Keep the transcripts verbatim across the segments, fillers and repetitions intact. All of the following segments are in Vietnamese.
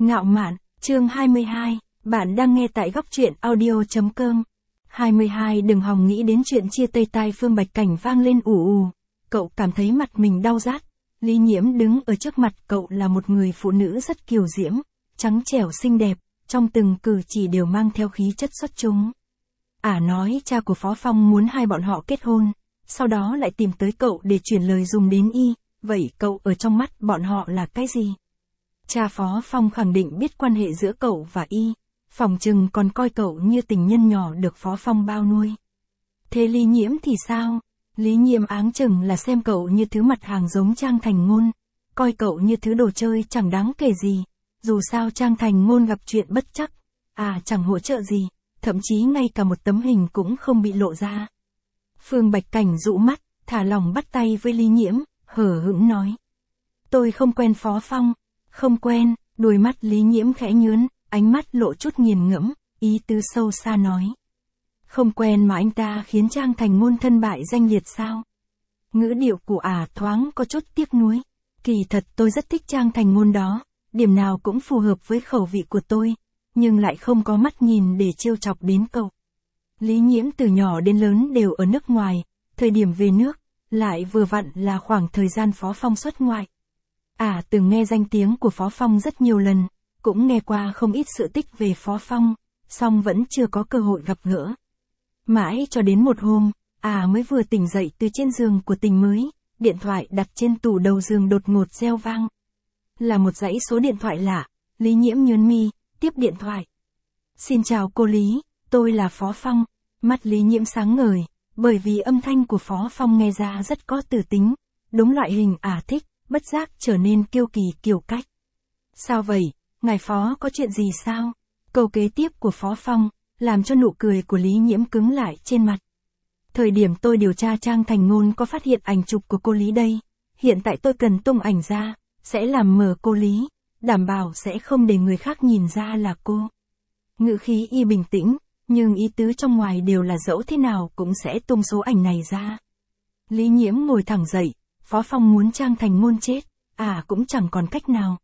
Ngạo mạn, chương hai mươi hai, bạn đang nghe tại góc truyện audio.com. hai mươi hai Đừng hòng nghĩ đến chuyện chia tay. Tai Phương Bạch Cảnh vang lên ù ù. Cậu cảm thấy mặt mình đau rát. Lý Nhiễm đứng ở trước mặt cậu là một người phụ nữ rất kiều diễm, trắng trẻo xinh đẹp, trong từng cử chỉ đều mang theo khí chất xuất chúng. Ả nói cha của Phó Phong muốn hai bọn họ kết hôn, sau đó lại tìm tới cậu để chuyển lời dùng đến y, vậy cậu ở trong mắt bọn họ là cái gì? Cha Phó Phong khẳng định biết quan hệ giữa cậu và y, phỏng chừng còn coi cậu như tình nhân nhỏ được Phó Phong bao nuôi. Thế Lý Nhiễm thì sao? Lý Nhiễm áng chừng là xem cậu như thứ mặt hàng giống Trang Thành Ngôn, coi cậu như thứ đồ chơi chẳng đáng kể gì, dù sao Trang Thành Ngôn gặp chuyện bất trắc, à chẳng hỗ trợ gì, thậm chí ngay cả một tấm hình cũng không bị lộ ra. Phương Bạch Cảnh dụ mắt, thả lòng bắt tay với Lý Nhiễm, hờ hững nói. Tôi không quen Phó Phong. Không quen, đôi mắt Lý Nhiễm khẽ nhướn, ánh mắt lộ chút nghiền ngẫm, ý tứ sâu xa nói. Không quen mà anh ta khiến Trang Thành Ngôn thân bại danh liệt sao? Ngữ điệu của Ả thoáng có chút tiếc nuối. Kỳ thật tôi rất thích Trang Thành Ngôn đó, điểm nào cũng phù hợp với khẩu vị của tôi, nhưng lại không có mắt nhìn để trêu chọc đến cậu. Lý Nhiễm từ nhỏ đến lớn đều ở nước ngoài, thời điểm về nước, lại vừa vặn là khoảng thời gian Phó Phong xuất ngoại. À từng nghe danh tiếng của Phó Phong rất nhiều lần, cũng nghe qua không ít sự tích về Phó Phong, song vẫn chưa có cơ hội gặp gỡ. Mãi cho đến một hôm, à mới vừa tỉnh dậy từ trên giường của tình mới, điện thoại đặt trên tủ đầu giường đột ngột reo vang. Là một dãy số điện thoại lạ, Lý Nhiễm nhướng mi, tiếp điện thoại. Xin chào cô Lý, tôi là Phó Phong. Mắt Lý Nhiễm sáng ngời, bởi vì âm thanh của Phó Phong nghe ra rất có từ tính, đúng loại hình Ả thích. Bất giác trở nên kiêu kỳ kiều cách. Sao vậy, ngài Phó có chuyện gì sao? Câu kế tiếp của Phó Phong, làm cho nụ cười của Lý Nhiễm cứng lại trên mặt. Thời điểm tôi điều tra Trang Thành Ngôn có phát hiện ảnh chụp của cô Lý đây. Hiện tại tôi cần tung ảnh ra, sẽ làm mờ cô Lý, đảm bảo sẽ không để người khác nhìn ra là cô. Ngữ khí y bình tĩnh, nhưng ý tứ trong ngoài đều là dẫu thế nào cũng sẽ tung số ảnh này ra. Lý Nhiễm ngồi thẳng dậy. Phó Phong muốn Trang Thành Ngôn chết, à cũng chẳng còn cách nào.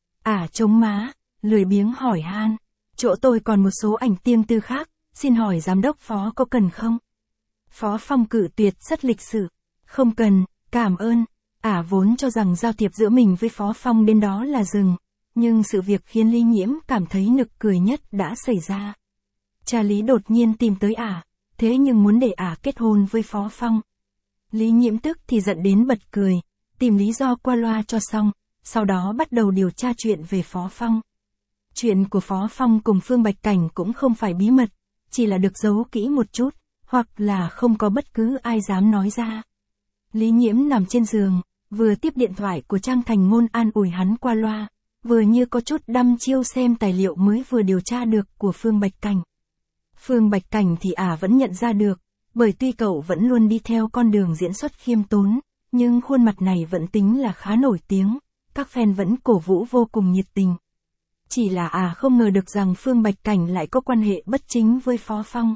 À chống má, lười biếng hỏi han, chỗ tôi còn một số ảnh riêng tư khác, xin hỏi giám đốc Phó có cần không? Phó Phong cự tuyệt rất lịch sự, không cần, cảm ơn. À vốn cho rằng giao thiệp giữa mình với Phó Phong đến đó là dừng, nhưng sự việc khiến Lý Nhiễm cảm thấy nực cười nhất đã xảy ra. Cha Lý đột nhiên tìm tới Ả, thế nhưng muốn để Ả kết hôn với Phó Phong. Lý Nhiễm tức thì giận đến bật cười, tìm lý do qua loa cho xong, sau đó bắt đầu điều tra chuyện về Phó Phong. Chuyện của Phó Phong cùng Phương Bạch Cảnh cũng không phải bí mật, chỉ là được giấu kỹ một chút, hoặc là không có bất cứ ai dám nói ra. Lý Nhiễm nằm trên giường, vừa tiếp điện thoại của Trang Thành Ngôn an ủi hắn qua loa, vừa như có chút đăm chiêu xem tài liệu mới vừa điều tra được của Phương Bạch Cảnh. Phương Bạch Cảnh thì Ả vẫn nhận ra được. Bởi tuy cậu vẫn luôn đi theo con đường diễn xuất khiêm tốn, nhưng khuôn mặt này vẫn tính là khá nổi tiếng, các fan vẫn cổ vũ vô cùng nhiệt tình. Chỉ là à không ngờ được rằng Phương Bạch Cảnh lại có quan hệ bất chính với Phó Phong.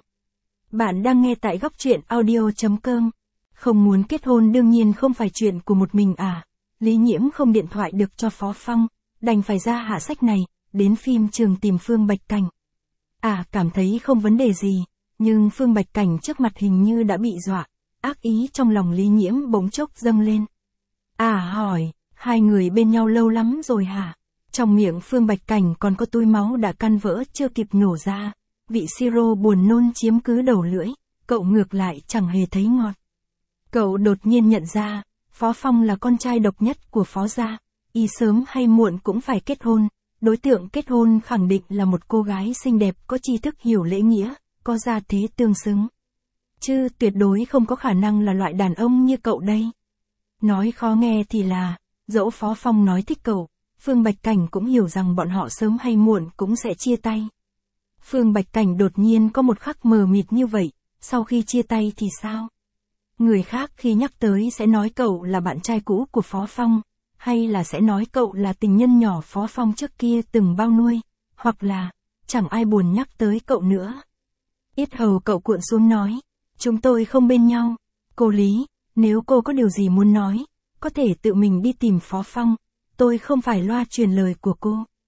Bạn đang nghe tại góc truyện audio.com. Không muốn kết hôn đương nhiên không phải chuyện của một mình à. Lý Nhiễm không điện thoại được cho Phó Phong, đành phải ra hạ sách này, đến phim trường tìm Phương Bạch Cảnh. À cảm thấy không vấn đề gì. Nhưng Phương Bạch Cảnh trước mặt hình như đã bị dọa, ác ý trong lòng Lý Nhiễm bỗng chốc dâng lên. À hỏi, hai người bên nhau lâu lắm rồi hả? Trong miệng Phương Bạch Cảnh còn có túi máu đã căn vỡ chưa kịp nổ ra, vị siro buồn nôn chiếm cứ đầu lưỡi, cậu ngược lại chẳng hề thấy ngọt. Cậu đột nhiên nhận ra, Phó Phong là con trai độc nhất của Phó gia, y sớm hay muộn cũng phải kết hôn, đối tượng kết hôn khẳng định là một cô gái xinh đẹp có tri thức hiểu lễ nghĩa. Có gia thế tương xứng. Chứ tuyệt đối không có khả năng là loại đàn ông như cậu đây. Nói khó nghe thì là, dẫu Phó Phong nói thích cậu, Phương Bạch Cảnh cũng hiểu rằng bọn họ sớm hay muộn cũng sẽ chia tay. Phương Bạch Cảnh đột nhiên có một khắc mờ mịt như vậy, sau khi chia tay thì sao? Người khác khi nhắc tới sẽ nói cậu là bạn trai cũ của Phó Phong, hay là sẽ nói cậu là tình nhân nhỏ Phó Phong trước kia từng bao nuôi, hoặc là, chẳng ai buồn nhắc tới cậu nữa. Yết hầu cậu cuộn xuống nói, chúng tôi không bên nhau. Cô Lý, nếu cô có điều gì muốn nói, có thể tự mình đi tìm Phó Phong, tôi không phải loa truyền lời của cô.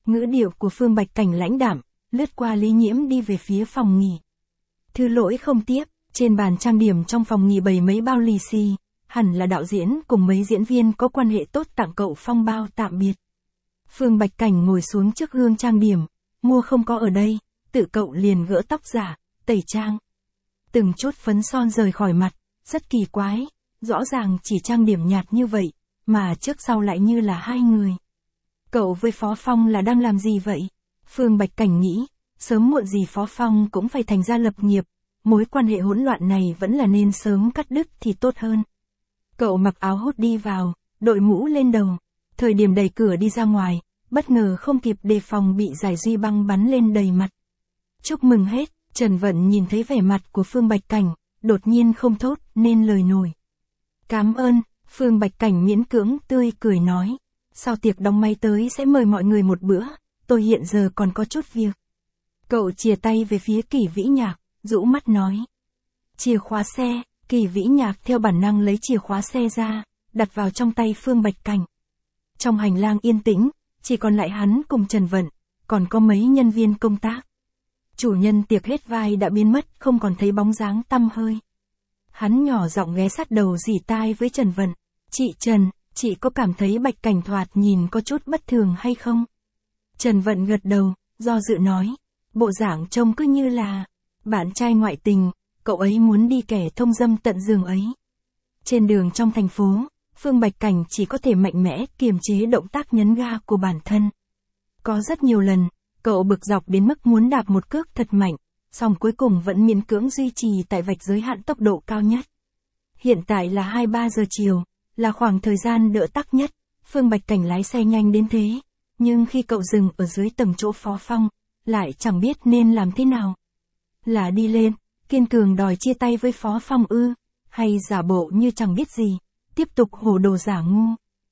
Ngữ điệu của Phương Bạch Cảnh lãnh đạm, lướt qua Lý Nhiễm đi về phía phòng nghỉ. Thư lỗi không tiếp, trên bàn trang điểm trong phòng nghỉ bày mấy bao lì xì, hẳn là đạo diễn cùng mấy diễn viên có quan hệ tốt tặng cậu phong bao tạm biệt. Phương Bạch Cảnh ngồi xuống trước gương trang điểm, mua không có ở đây, tự cậu liền gỡ tóc giả, tẩy trang. Từng chút phấn son rời khỏi mặt, rất kỳ quái, rõ ràng chỉ trang điểm nhạt như vậy, mà trước sau lại như là hai người. Cậu với Phó Phong là đang làm gì vậy? Phương Bạch Cảnh nghĩ, sớm muộn gì Phó Phong cũng phải thành ra lập nghiệp, mối quan hệ hỗn loạn này vẫn là nên sớm cắt đứt thì tốt hơn. Cậu mặc áo hốt đi vào, đội mũ lên đầu, thời điểm đẩy cửa đi ra ngoài, bất ngờ không kịp đề phòng bị giải duy băng bắn lên đầy mặt. Chúc mừng hết, Trần Vận nhìn thấy vẻ mặt của Phương Bạch Cảnh, đột nhiên không thốt nên lời nổi. Cảm ơn, Phương Bạch Cảnh miễn cưỡng tươi cười nói. Sau tiệc đóng máy tới sẽ mời mọi người một bữa, tôi hiện giờ còn có chút việc. Cậu chìa tay về phía Kỷ Vĩ Nhạc, rũ mắt nói. Chìa khóa xe, Kỷ Vĩ Nhạc theo bản năng lấy chìa khóa xe ra, đặt vào trong tay Phương Bạch Cảnh. Trong hành lang yên tĩnh, chỉ còn lại hắn cùng Trần Vận, còn có mấy nhân viên công tác. Chủ nhân tiệc hết vai đã biến mất, không còn thấy bóng dáng tăm hơi. Hắn nhỏ giọng ghé sát đầu dì tai với Trần Vận. Chị Trần, chị có cảm thấy Bạch Cảnh thoạt nhìn có chút bất thường hay không? Trần Vận gật đầu, do dự nói. Bộ dạng trông cứ như là bạn trai ngoại tình, cậu ấy muốn đi kẻ thông dâm tận giường ấy. Trên đường trong thành phố, Phương Bạch Cảnh chỉ có thể mạnh mẽ kiềm chế động tác nhấn ga của bản thân. Có rất nhiều lần, cậu bực dọc đến mức muốn đạp một cước thật mạnh, song cuối cùng vẫn miễn cưỡng duy trì tại vạch giới hạn tốc độ cao nhất. Hiện tại là hai ba giờ chiều, là khoảng thời gian đỡ tắc nhất, Phương Bạch Cảnh lái xe nhanh đến thế, nhưng khi cậu dừng ở dưới tầng chỗ Phó Phong, lại chẳng biết nên làm thế nào. Là đi lên, kiên cường đòi chia tay với Phó Phong ư, hay giả bộ như chẳng biết gì, tiếp tục hồ đồ giả ngu.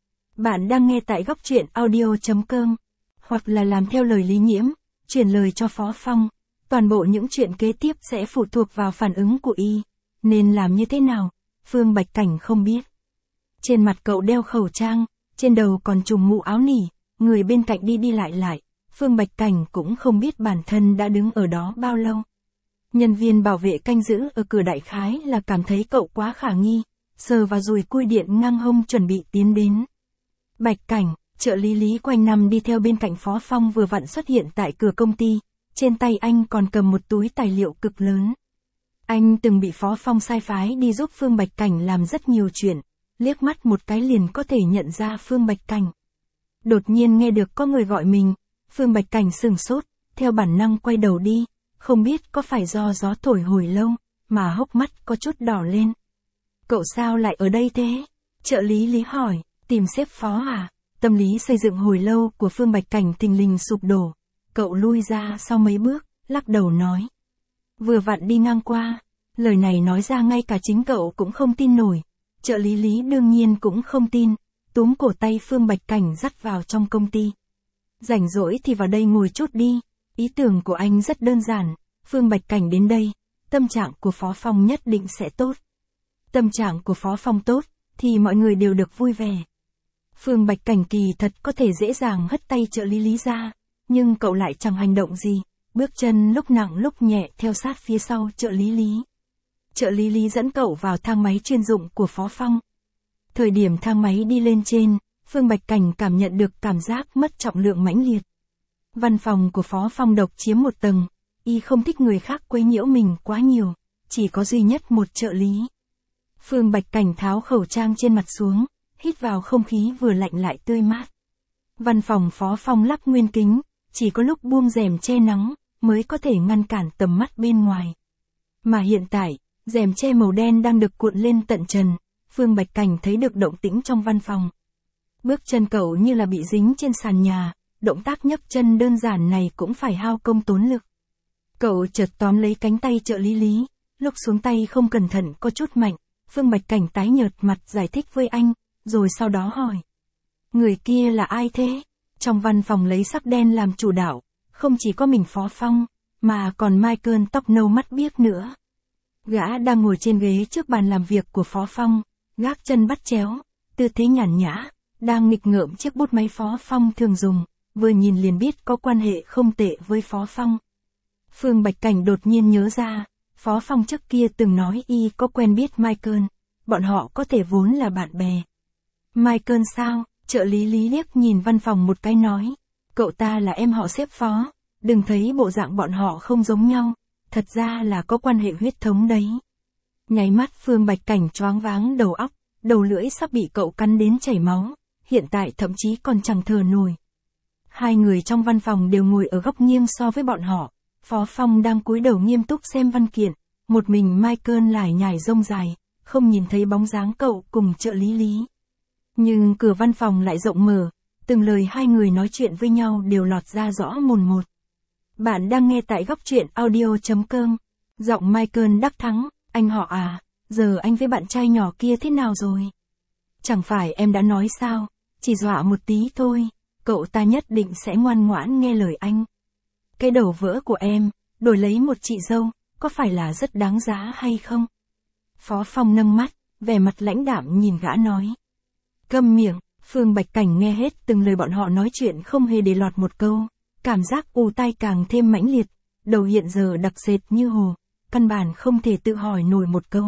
Bạn đang nghe tại góc truyện audio chấm com, hoặc là làm theo lời Lý Nhiễm, chuyển lời cho Phó Phong. Toàn bộ những chuyện kế tiếp sẽ phụ thuộc vào phản ứng của y, nên làm như thế nào, Phương Bạch Cảnh không biết. Trên mặt cậu đeo khẩu trang, trên đầu còn trùm mũ áo nỉ, người bên cạnh đi đi lại lại, Phương Bạch Cảnh cũng không biết bản thân đã đứng ở đó bao lâu. Nhân viên bảo vệ canh giữ ở cửa đại khái là cảm thấy cậu quá khả nghi, sờ vào dùi cui điện ngang hông chuẩn bị tiến đến. Bạch Cảnh, trợ lý Lý quanh năm đi theo bên cạnh Phó Phong vừa vặn xuất hiện tại cửa công ty, trên tay anh còn cầm một túi tài liệu cực lớn. Anh từng bị Phó Phong sai phái đi giúp Phương Bạch Cảnh làm rất nhiều chuyện, liếc mắt một cái liền có thể nhận ra Phương Bạch Cảnh. Đột nhiên nghe được có người gọi mình, Phương Bạch Cảnh sừng sốt, theo bản năng quay đầu đi, không biết có phải do gió thổi hồi lâu, mà hốc mắt có chút đỏ lên. Cậu sao lại ở đây thế? Trợ lý Lý hỏi, tìm sếp Phó à? Tâm lý xây dựng hồi lâu của Phương Bạch Cảnh thình lình sụp đổ. Cậu lui ra sau mấy bước, lắc đầu nói. Vừa vặn đi ngang qua, lời này nói ra ngay cả chính cậu cũng không tin nổi. Trợ lý Lý đương nhiên cũng không tin, túm cổ tay Phương Bạch Cảnh dắt vào trong công ty. Rảnh rỗi thì vào đây ngồi chút đi, ý tưởng của anh rất đơn giản, Phương Bạch Cảnh đến đây, tâm trạng của Phó Phong nhất định sẽ tốt. Tâm trạng của Phó Phong tốt, thì mọi người đều được vui vẻ. Phương Bạch Cảnh kỳ thật có thể dễ dàng hất tay trợ lý Lý ra, nhưng cậu lại chẳng hành động gì, bước chân lúc nặng lúc nhẹ theo sát phía sau trợ lý Lý. Trợ lý Lý dẫn cậu vào thang máy chuyên dụng của Phó Phong. Thời điểm thang máy đi lên trên, Phương Bạch Cảnh cảm nhận được cảm giác mất trọng lượng mãnh liệt. Văn phòng của Phó Phong độc chiếm một tầng, y không thích người khác quấy nhiễu mình quá nhiều, chỉ có duy nhất một trợ lý. Phương Bạch Cảnh tháo khẩu trang trên mặt xuống, hít vào không khí vừa lạnh lại tươi mát. Văn phòng Phó Phong lắp nguyên kính, chỉ có lúc buông rèm che nắng, mới có thể ngăn cản tầm mắt bên ngoài. Mà hiện tại, rèm che màu đen đang được cuộn lên tận trần, Phương Bạch Cảnh thấy được động tĩnh trong văn phòng. Bước chân cậu như là bị dính trên sàn nhà, động tác nhấc chân đơn giản này cũng phải hao công tốn lực. Cậu chợt tóm lấy cánh tay trợ lý Lý, lúc xuống tay không cẩn thận có chút mạnh, Phương Bạch Cảnh tái nhợt mặt giải thích với anh, rồi sau đó hỏi. Người kia là ai thế? Trong văn phòng lấy sắc đen làm chủ đạo, không chỉ có mình Phó Phong, mà còn Michael tóc nâu mắt biếc nữa. Gã đang ngồi trên ghế trước bàn làm việc của Phó Phong, gác chân bắt chéo, tư thế nhàn nhã, đang nghịch ngợm chiếc bút máy Phó Phong thường dùng, vừa nhìn liền biết có quan hệ không tệ với Phó Phong. Phương Bạch Cảnh đột nhiên nhớ ra, Phó Phong trước kia từng nói y có quen biết Michael, bọn họ có thể vốn là bạn bè. Michael sao? Trợ lý Lý liếc nhìn văn phòng một cái nói, cậu ta là em họ xếp Phó, đừng thấy bộ dạng bọn họ không giống nhau, thật ra là có quan hệ huyết thống đấy. Nháy mắt Phương Bạch Cảnh choáng váng đầu óc, đầu lưỡi sắp bị cậu cắn đến chảy máu, hiện tại thậm chí còn chẳng thở nổi. Hai người trong văn phòng đều ngồi ở góc nghiêng so với bọn họ, Phó Phong đang cúi đầu nghiêm túc xem văn kiện, một mình Michael lải nhải rông dài, không nhìn thấy bóng dáng cậu cùng trợ lý Lý. Nhưng cửa văn phòng lại rộng mở, từng lời hai người nói chuyện với nhau đều lọt ra rõ mồn một. Bạn đang nghe tại góc truyện audio chấm com. Giọng Michael đắc thắng, anh họ à, giờ anh với bạn trai nhỏ kia thế nào rồi? Chẳng phải em đã nói sao, chỉ dọa một tí thôi, cậu ta nhất định sẽ ngoan ngoãn nghe lời anh. Cái đầu vỡ của em, đổi lấy một chị dâu, có phải là rất đáng giá hay không? Phó Phong nâng mắt, vẻ mặt lãnh đạm nhìn gã nói. Câm miệng, Phương Bạch Cảnh nghe hết từng lời bọn họ nói chuyện không hề để lọt một câu, cảm giác ù tai càng thêm mãnh liệt, đầu hiện giờ đặc sệt như hồ, căn bản không thể tự hỏi nổi một câu.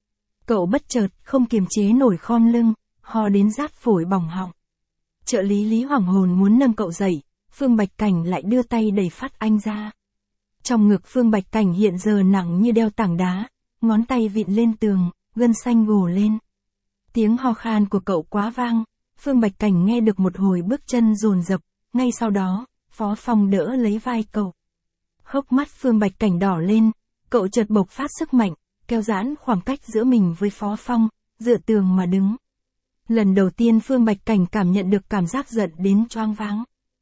Cậu bất chợt không kiềm chế nổi khom lưng, ho đến rát phổi bỏng họng. Trợ lý Lý hoảng hồn muốn nâng cậu dậy, Phương Bạch Cảnh lại đưa tay đẩy phát anh ra. Trong ngực Phương Bạch Cảnh hiện giờ nặng như đeo tảng đá, ngón tay vịn lên tường, gân xanh gồ lên. Tiếng ho khan của cậu quá vang, Phương Bạch Cảnh nghe được một hồi bước chân dồn dập, ngay sau đó, Phó Phong đỡ lấy vai cậu. Hốc mắt Phương Bạch Cảnh đỏ lên, cậu chợt bộc phát sức mạnh, kéo giãn khoảng cách giữa mình với Phó Phong, dựa tường mà đứng. Lần đầu tiên Phương Bạch Cảnh cảm nhận được cảm giác giận đến choáng váng.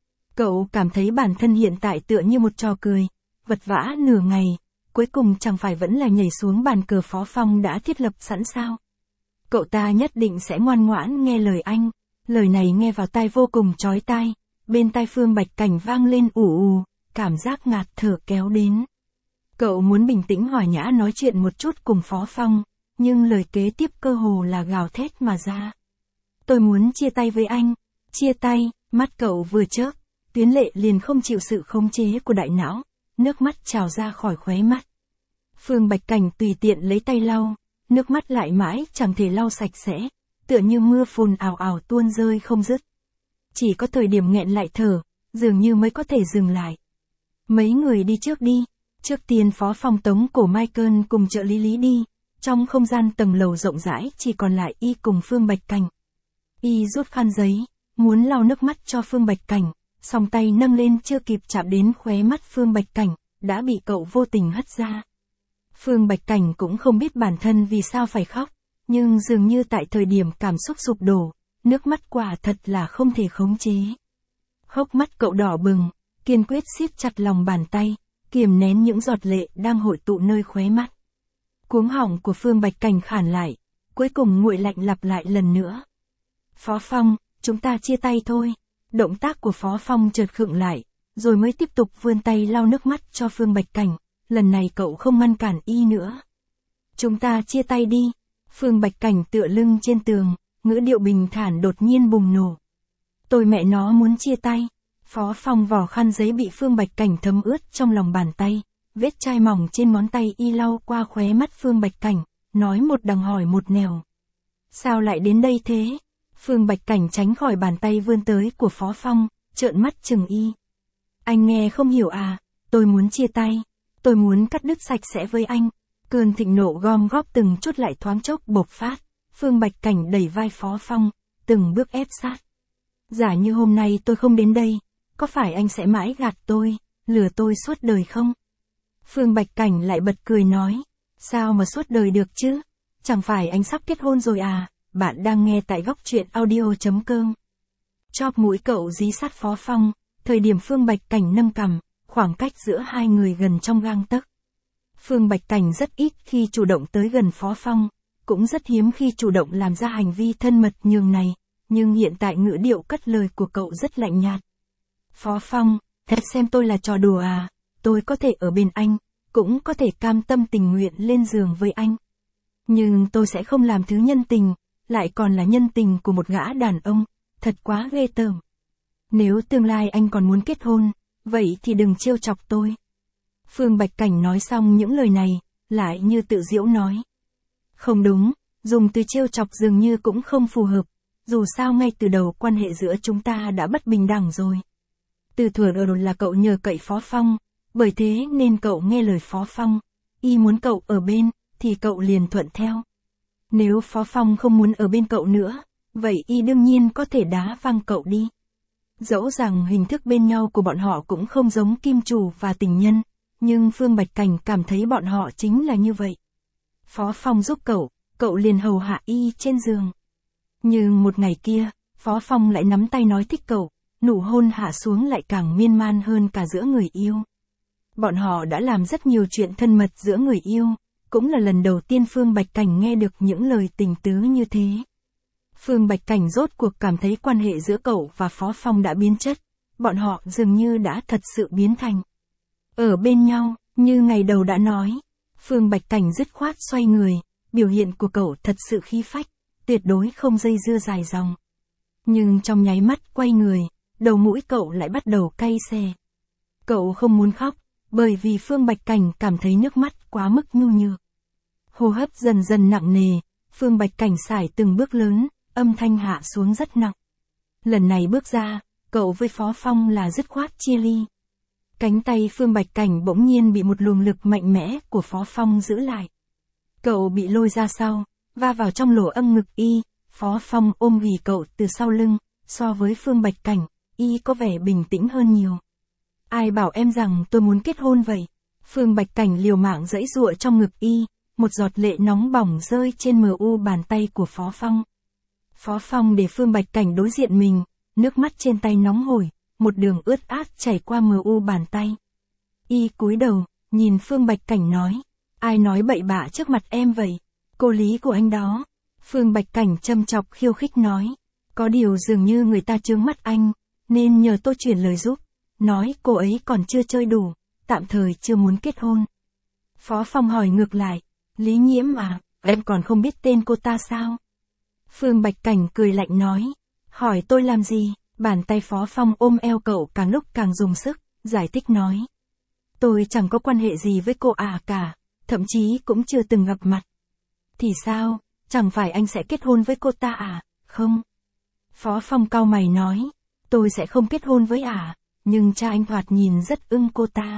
Cậu cảm thấy bản thân hiện tại tựa như một trò cười, vật vã nửa ngày, cuối cùng chẳng phải vẫn là nhảy xuống bàn cờ Phó Phong đã thiết lập sẵn sao. Cậu ta nhất định sẽ ngoan ngoãn nghe lời anh, lời này nghe vào tai vô cùng chói tai, bên tai Phương Bạch Cảnh vang lên ù ù, cảm giác ngạt thở kéo đến. Cậu muốn bình tĩnh hòa nhã nói chuyện một chút cùng Phó Phong, nhưng lời kế tiếp cơ hồ là gào thét mà ra. Tôi muốn chia tay với anh, chia tay, mắt cậu vừa chớp, tuyến lệ liền không chịu sự khống chế của đại não, nước mắt trào ra khỏi khóe mắt. Phương Bạch Cảnh tùy tiện lấy tay lau, nước mắt lại mãi chẳng thể lau sạch sẽ, tựa như mưa phùn ào ào tuôn rơi không dứt. Chỉ có thời điểm nghẹn lại thở, dường như mới có thể dừng lại. Mấy người đi trước đi, trước tiên Phó Phong tống cổ Michael cùng trợ lý Lý đi, trong không gian tầng lầu rộng rãi chỉ còn lại y cùng Phương Bạch Cảnh. Y rút khăn giấy, muốn lau nước mắt cho Phương Bạch Cảnh, song tay nâng lên chưa kịp chạm đến khóe mắt Phương Bạch Cảnh, đã bị cậu vô tình hất ra. Phương Bạch Cảnh cũng không biết bản thân vì sao phải khóc, nhưng dường như tại thời điểm cảm xúc sụp đổ, nước mắt quả thật là không thể khống chế. Hốc mắt cậu đỏ bừng, kiên quyết siết chặt lòng bàn tay, kiềm nén những giọt lệ đang hội tụ nơi khóe mắt. Cuống họng của Phương Bạch Cảnh khản lại, cuối cùng nguội lạnh lặp lại lần nữa. Phó Phong, chúng ta chia tay thôi. Động tác của Phó Phong chợt khựng lại, rồi mới tiếp tục vươn tay lau nước mắt cho Phương Bạch Cảnh, lần này cậu không ngăn cản y nữa. Chúng ta chia tay đi. Phương Bạch Cảnh tựa lưng trên tường, ngữ điệu bình thản đột nhiên bùng nổ. Tôi mẹ nó muốn chia tay. Phó Phong vò khăn giấy bị Phương Bạch Cảnh thấm ướt trong lòng bàn tay, vết chai mỏng trên ngón tay y lau qua khóe mắt Phương Bạch Cảnh, nói một đằng hỏi một nẻo. Sao lại đến đây thế? Phương Bạch Cảnh tránh khỏi bàn tay vươn tới của Phó Phong, trợn mắt chừng y. Anh nghe không hiểu à, tôi muốn chia tay, tôi muốn cắt đứt sạch sẽ với anh. Cơn thịnh nộ gom góp từng chút lại thoáng chốc bộc phát, Phương Bạch Cảnh đẩy vai Phó Phong, từng bước ép sát. Giả như hôm nay tôi không đến đây, có phải anh sẽ mãi gạt tôi, lừa tôi suốt đời không? Phương Bạch Cảnh lại bật cười nói, sao mà suốt đời được chứ, chẳng phải anh sắp kết hôn rồi à? Bạn đang nghe tại góc truyện audio chấm com. Chóp mũi cậu dí sát Phó Phong, thời điểm Phương Bạch Cảnh nâng cằm, khoảng cách giữa hai người gần trong gang tấc. Phương Bạch Cảnh rất ít khi chủ động tới gần Phó Phong, cũng rất hiếm khi chủ động làm ra hành vi thân mật nhường này, nhưng hiện tại ngữ điệu cất lời của cậu rất lạnh nhạt. Phó Phong, thật xem tôi là trò đùa à, tôi có thể ở bên anh, cũng có thể cam tâm tình nguyện lên giường với anh. Nhưng tôi sẽ không làm thứ nhân tình, lại còn là nhân tình của một gã đàn ông, thật quá ghê tởm. Nếu tương lai anh còn muốn kết hôn, vậy thì đừng trêu chọc tôi. Phương Bạch Cảnh nói xong những lời này, lại như tự giễu nói. Không đúng, dùng từ trêu chọc dường như cũng không phù hợp, dù sao ngay từ đầu quan hệ giữa chúng ta đã bất bình đẳng rồi. Từ thuở đầu là cậu nhờ cậy Phó Phong, bởi thế nên cậu nghe lời Phó Phong, y muốn cậu ở bên, thì cậu liền thuận theo. Nếu Phó Phong không muốn ở bên cậu nữa, vậy y đương nhiên có thể đá văng cậu đi. Dẫu rằng hình thức bên nhau của bọn họ cũng không giống kim chủ và tình nhân, nhưng Phương Bạch Cảnh cảm thấy bọn họ chính là như vậy. Phó Phong giúp cậu, cậu liền hầu hạ y trên giường. Nhưng một ngày kia, Phó Phong lại nắm tay nói thích cậu, nụ hôn hạ xuống lại càng miên man hơn cả giữa người yêu. Bọn họ đã làm rất nhiều chuyện thân mật giữa người yêu, cũng là lần đầu tiên Phương Bạch Cảnh nghe được những lời tình tứ như thế. Phương Bạch Cảnh rốt cuộc cảm thấy quan hệ giữa cậu và Phó Phong đã biến chất, bọn họ dường như đã thật sự biến thành ở bên nhau, như ngày đầu đã nói. Phương Bạch Cảnh dứt khoát xoay người, biểu hiện của cậu thật sự khí phách, tuyệt đối không dây dưa dài dòng. Nhưng trong nháy mắt quay người, đầu mũi cậu lại bắt đầu cay xè. Cậu không muốn khóc, bởi vì Phương Bạch Cảnh cảm thấy nước mắt quá mức nhu nhược. Hô hấp dần dần nặng nề, Phương Bạch Cảnh sải từng bước lớn, âm thanh hạ xuống rất nặng. Lần này bước ra, cậu với Phó Phong là dứt khoát chia ly. Cánh tay Phương Bạch Cảnh bỗng nhiên bị một luồng lực mạnh mẽ của Phó Phong giữ lại. Cậu bị lôi ra sau, va vào trong lỗ âm ngực y, Phó Phong ôm ghì cậu từ sau lưng, so với Phương Bạch Cảnh, y có vẻ bình tĩnh hơn nhiều. Ai bảo em rằng tôi muốn kết hôn vậy? Phương Bạch Cảnh liều mạng giãy giụa trong ngực y, một giọt lệ nóng bỏng rơi trên mờ u bàn tay của Phó Phong. Phó Phong để Phương Bạch Cảnh đối diện mình, nước mắt trên tay nóng hổi, một đường ướt át chảy qua mờ u bàn tay. Y cúi đầu, nhìn Phương Bạch Cảnh nói, ai nói bậy bạ trước mặt em vậy? Cô Lý của anh đó. Phương Bạch Cảnh châm chọc khiêu khích nói, có điều dường như người ta chướng mắt anh, nên nhờ tôi chuyển lời giúp, nói cô ấy còn chưa chơi đủ, tạm thời chưa muốn kết hôn. Phó Phong hỏi ngược lại, Lý Nhiễm à, em còn không biết tên cô ta sao? Phương Bạch Cảnh cười lạnh nói, hỏi tôi làm gì? Bàn tay Phó Phong ôm eo cậu càng lúc càng dùng sức, giải thích nói. Tôi chẳng có quan hệ gì với cô à cả, thậm chí cũng chưa từng gặp mặt. Thì sao, chẳng phải anh sẽ kết hôn với cô ta à, không? Phó Phong cau mày nói, tôi sẽ không kết hôn với ả, nhưng cha anh thoạt nhìn rất ưng cô ta.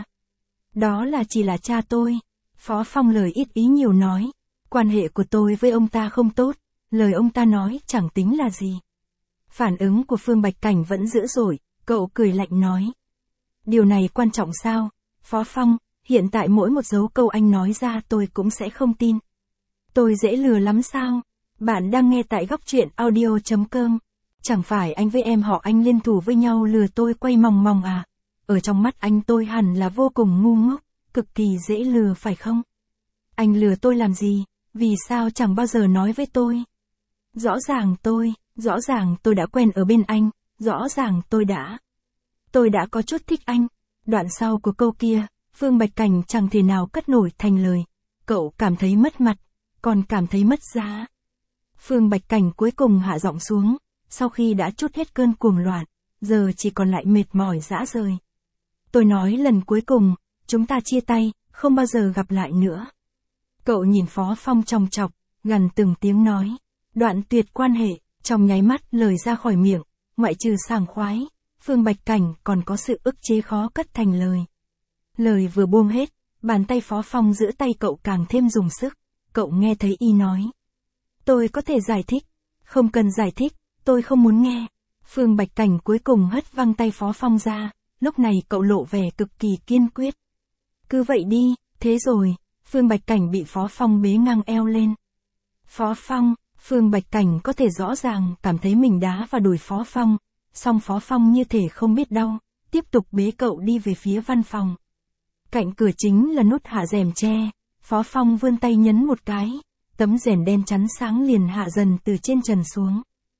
Đó là chỉ là cha tôi. Phó Phong lời ít ý nhiều nói, quan hệ của tôi với ông ta không tốt, lời ông ta nói chẳng tính là gì. Phản ứng của Phương Bạch Cảnh vẫn dữ dội, cậu cười lạnh nói. Điều này quan trọng sao? Phó Phong, hiện tại mỗi một dấu câu anh nói ra tôi cũng sẽ không tin. Tôi dễ lừa lắm sao? Bạn đang nghe tại góc truyện audio chấm com. Chẳng phải anh với em họ anh liên thủ với nhau lừa tôi quay mòng mòng à? Ở trong mắt anh tôi hẳn là vô cùng ngu ngốc, cực kỳ dễ lừa phải không? Anh lừa tôi làm gì? Vì sao chẳng bao giờ nói với tôi? Rõ ràng tôi, rõ ràng tôi đã quen ở bên anh, rõ ràng tôi đã. Tôi đã có chút thích anh. Đoạn sau của câu kia, Phương Bạch Cảnh chẳng thể nào cất nổi thành lời. Cậu cảm thấy mất mặt, còn cảm thấy mất giá. Phương Bạch Cảnh cuối cùng hạ giọng xuống, sau khi đã trút hết cơn cuồng loạn, giờ chỉ còn lại mệt mỏi rã rời. Tôi nói lần cuối cùng, chúng ta chia tay, không bao giờ gặp lại nữa. Cậu nhìn Phó Phong chòng chọc, gằn từng tiếng nói. Đoạn tuyệt quan hệ, trong nháy mắt lời ra khỏi miệng, ngoại trừ sảng khoái, Phương Bạch Cảnh còn có sự ức chế khó cất thành lời. Lời vừa buông hết, bàn tay Phó Phong giữ tay cậu càng thêm dùng sức, cậu nghe thấy y nói. Tôi có thể giải thích, không cần giải thích, tôi không muốn nghe. Phương Bạch Cảnh cuối cùng hất văng tay Phó Phong ra, lúc này cậu lộ vẻ cực kỳ kiên quyết. Cứ vậy đi, thế rồi, Phương Bạch Cảnh bị Phó Phong bế ngang eo lên. Phó Phong, Phương Bạch Cảnh có thể rõ ràng cảm thấy mình đá vào đùi Phó Phong, song Phó Phong như thể không biết đau, tiếp tục bế cậu đi về phía văn phòng. Cạnh cửa chính là nút hạ rèm tre, Phó Phong vươn tay nhấn một cái, tấm rèm đen chắn sáng liền hạ dần từ trên trần xuống.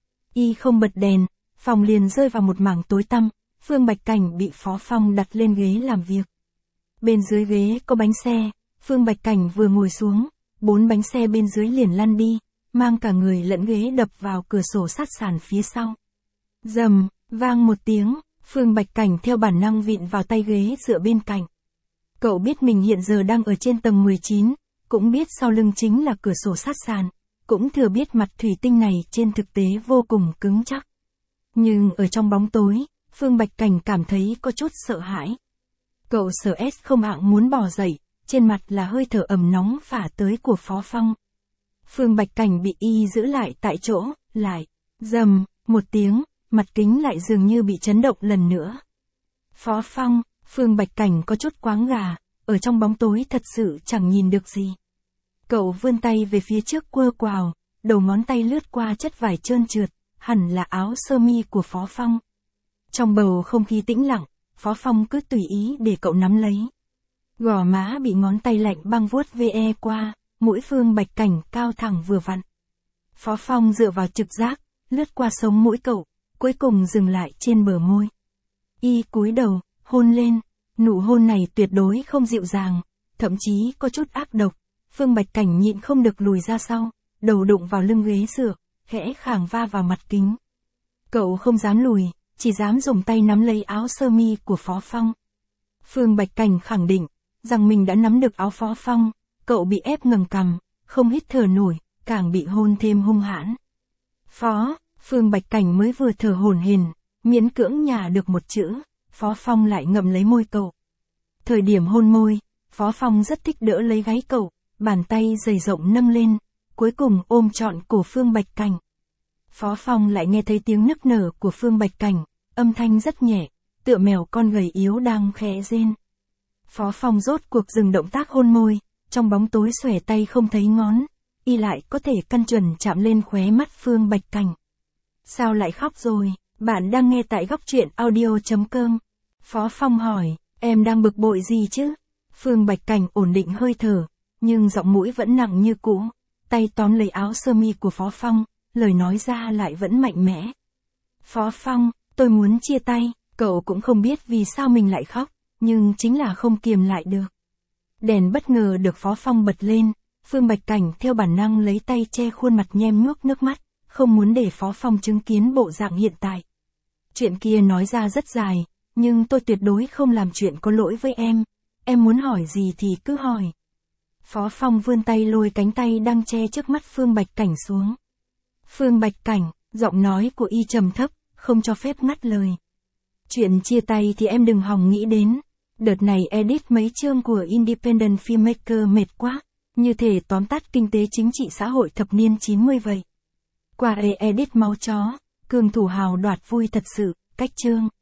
Y không bật đèn, phòng liền rơi vào một mảng tối tăm, Phương Bạch Cảnh bị Phó Phong đặt lên ghế làm việc. Bên dưới ghế có bánh xe, Phương Bạch Cảnh vừa ngồi xuống, bốn bánh xe bên dưới liền lăn đi, mang cả người lẫn ghế đập vào cửa sổ sát sàn phía sau. Rầm, vang một tiếng, Phương Bạch Cảnh theo bản năng vịn vào tay ghế dựa bên cạnh. Cậu biết mình hiện giờ đang ở trên tầng mười chín, cũng biết sau lưng chính là cửa sổ sát sàn, cũng thừa biết mặt thủy tinh này trên thực tế vô cùng cứng chắc. Nhưng ở trong bóng tối, Phương Bạch Cảnh cảm thấy có chút sợ hãi. Cậu sợ S không hạng muốn bò dậy, trên mặt là hơi thở ẩm nóng phả tới của Phó Phong. Phương Bạch Cảnh bị y giữ lại tại chỗ, lại, rầm, một tiếng, mặt kính lại dường như bị chấn động lần nữa. Phó Phong, Phương Bạch Cảnh có chút quáng gà, ở trong bóng tối thật sự chẳng nhìn được gì. Cậu vươn tay về phía trước quơ quào, đầu ngón tay lướt qua chất vải trơn trượt, hẳn là áo sơ mi của Phó Phong. Trong bầu không khí tĩnh lặng, Phó Phong cứ tùy ý để cậu nắm lấy. Gò má bị ngón tay lạnh băng vuốt ve qua, mũi Phương Bạch Cảnh cao thẳng vừa vặn. Phó Phong dựa vào trực giác, lướt qua sống mũi cậu, cuối cùng dừng lại trên bờ môi. Y cúi đầu, hôn lên, nụ hôn này tuyệt đối không dịu dàng, thậm chí có chút ác độc. Phương Bạch Cảnh nhịn không được lùi ra sau, đầu đụng vào lưng ghế dựa, khẽ khàng va vào mặt kính. Cậu không dám lùi, chỉ dám dùng tay nắm lấy áo sơ mi của Phó Phong. Phương Bạch Cảnh khẳng định rằng mình đã nắm được áo Phó Phong, cậu bị ép ngẩng cằm, không hít thở nổi, càng bị hôn thêm hung hãn. Phó, Phương Bạch Cảnh mới vừa thở hổn hển, miễn cưỡng nhả được một chữ, Phó Phong lại ngậm lấy môi cậu. Thời điểm hôn môi, Phó Phong rất thích đỡ lấy gáy cậu, bàn tay dày rộng nâng lên, cuối cùng ôm trọn cổ Phương Bạch Cảnh. Phó Phong lại nghe thấy tiếng nức nở của Phương Bạch Cảnh, âm thanh rất nhẹ, tựa mèo con gầy yếu đang khẽ rên. Phó Phong rốt cuộc dừng động tác hôn môi, trong bóng tối xòe tay không thấy ngón, y lại có thể căn chuẩn chạm lên khóe mắt Phương Bạch Cảnh. Sao lại khóc rồi? Bạn đang nghe tại góc truyện audio chấm com. Phó Phong hỏi, em đang bực bội gì chứ? Phương Bạch Cảnh ổn định hơi thở, nhưng giọng mũi vẫn nặng như cũ, tay tóm lấy áo sơ mi của Phó Phong, lời nói ra lại vẫn mạnh mẽ. Phó Phong, tôi muốn chia tay, cậu cũng không biết vì sao mình lại khóc, nhưng chính là không kiềm lại được. Đèn bất ngờ được Phó Phong bật lên, Phương Bạch Cảnh theo bản năng lấy tay che khuôn mặt nhem nhuốc nước mắt, không muốn để Phó Phong chứng kiến bộ dạng hiện tại. Chuyện kia nói ra rất dài, nhưng tôi tuyệt đối không làm chuyện có lỗi với em, em muốn hỏi gì thì cứ hỏi. Phó Phong vươn tay lôi cánh tay đang che trước mắt Phương Bạch Cảnh xuống. Phương Bạch Cảnh, giọng nói của y trầm thấp, không cho phép ngắt lời. Chuyện chia tay thì em đừng hòng nghĩ đến. Đợt này edit mấy chương của Independent Filmmaker mệt quá, như thể tóm tắt kinh tế chính trị xã hội thập niên chín mươi vậy. Qua edit máu chó, cường thủ hào đoạt vui thật sự, cách chương.